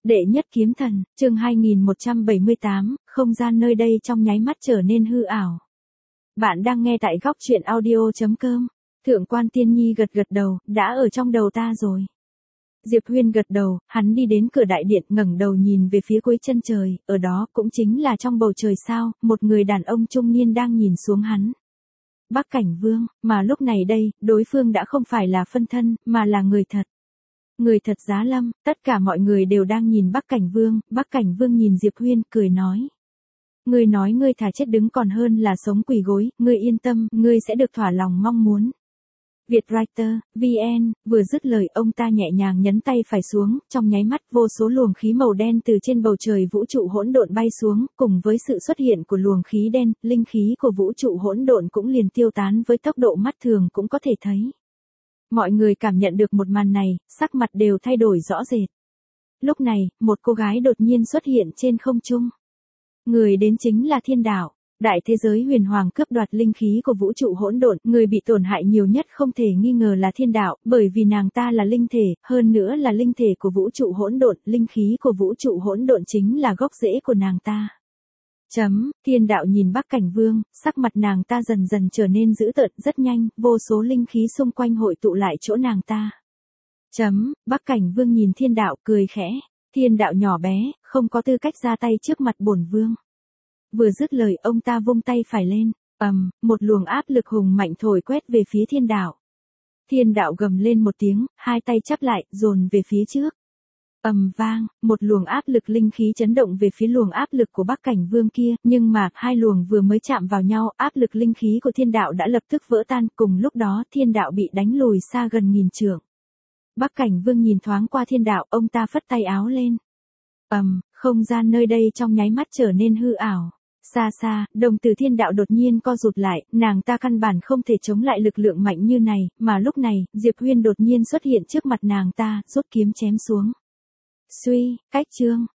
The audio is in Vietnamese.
Đệ nhất kiếm thần, chương 2178, không gian nơi đây trong nháy mắt trở nên hư ảo. Bạn đang nghe tại góc truyện audio.com. Thượng quan Tiên Nhi gật gật đầu, đã ở trong đầu ta rồi. Diệp Huyên gật đầu, hắn đi đến cửa đại điện ngẩng đầu nhìn về phía cuối chân trời, ở đó cũng chính là trong bầu trời sao, một người đàn ông trung niên đang nhìn xuống hắn. Bắc Cảnh Vương, mà lúc này đây, đối phương đã không phải là phân thân, mà là người thật. Người thật giá lâm, tất cả mọi người đều đang nhìn Bắc Cảnh Vương nhìn Diệp Huyên, cười nói. Ngươi nói ngươi thà chết đứng còn hơn là sống quỳ gối, ngươi yên tâm, ngươi sẽ được thỏa lòng mong muốn. Vietwriter, VN, vừa dứt lời ông ta nhẹ nhàng nhấn tay phải xuống, trong nháy mắt vô số luồng khí màu đen từ trên bầu trời vũ trụ hỗn độn bay xuống, cùng với sự xuất hiện của luồng khí đen, linh khí của vũ trụ hỗn độn cũng liền tiêu tán với tốc độ mắt thường cũng có thể thấy. Mọi người cảm nhận được một màn này, sắc mặt đều thay đổi rõ rệt. Lúc này, một cô gái đột nhiên xuất hiện trên không trung. Người đến chính là Thiên Đạo. Đại thế giới huyền hoàng cướp đoạt linh khí của vũ trụ hỗn độn, người bị tổn hại nhiều nhất không thể nghi ngờ là Thiên Đạo, bởi vì nàng ta là linh thể, hơn nữa là linh thể của vũ trụ hỗn độn, linh khí của vũ trụ hỗn độn chính là gốc rễ của nàng ta. Thiên Đạo nhìn Bắc Cảnh Vương, sắc mặt nàng ta dần dần trở nên dữ tợn, rất nhanh, vô số linh khí xung quanh hội tụ lại chỗ nàng ta. Bắc Cảnh Vương nhìn Thiên Đạo cười khẽ, Thiên Đạo nhỏ bé, không có tư cách ra tay trước mặt bổn vương. Vừa dứt lời ông ta vung tay phải lên, một luồng áp lực hùng mạnh thổi quét về phía Thiên Đạo. Thiên Đạo gầm lên một tiếng, hai tay chắp lại, dồn về phía trước. Vang, một luồng áp lực linh khí chấn động về phía luồng áp lực của Bắc Cảnh Vương kia, nhưng mà, hai luồng vừa mới chạm vào nhau, áp lực linh khí của Thiên Đạo đã lập tức vỡ tan, cùng lúc đó Thiên Đạo bị đánh lùi xa gần nghìn trượng. Bắc Cảnh Vương nhìn thoáng qua Thiên Đạo, ông ta phất tay áo lên. Không gian nơi đây trong nháy mắt trở nên hư ảo. Xa xa, đồng tử Thiên Đạo đột nhiên co rụt lại, nàng ta căn bản không thể chống lại lực lượng mạnh như này, mà lúc này, Diệp Huyên đột nhiên xuất hiện trước mặt nàng ta, rút kiếm chém xuống. Suy, cách chương,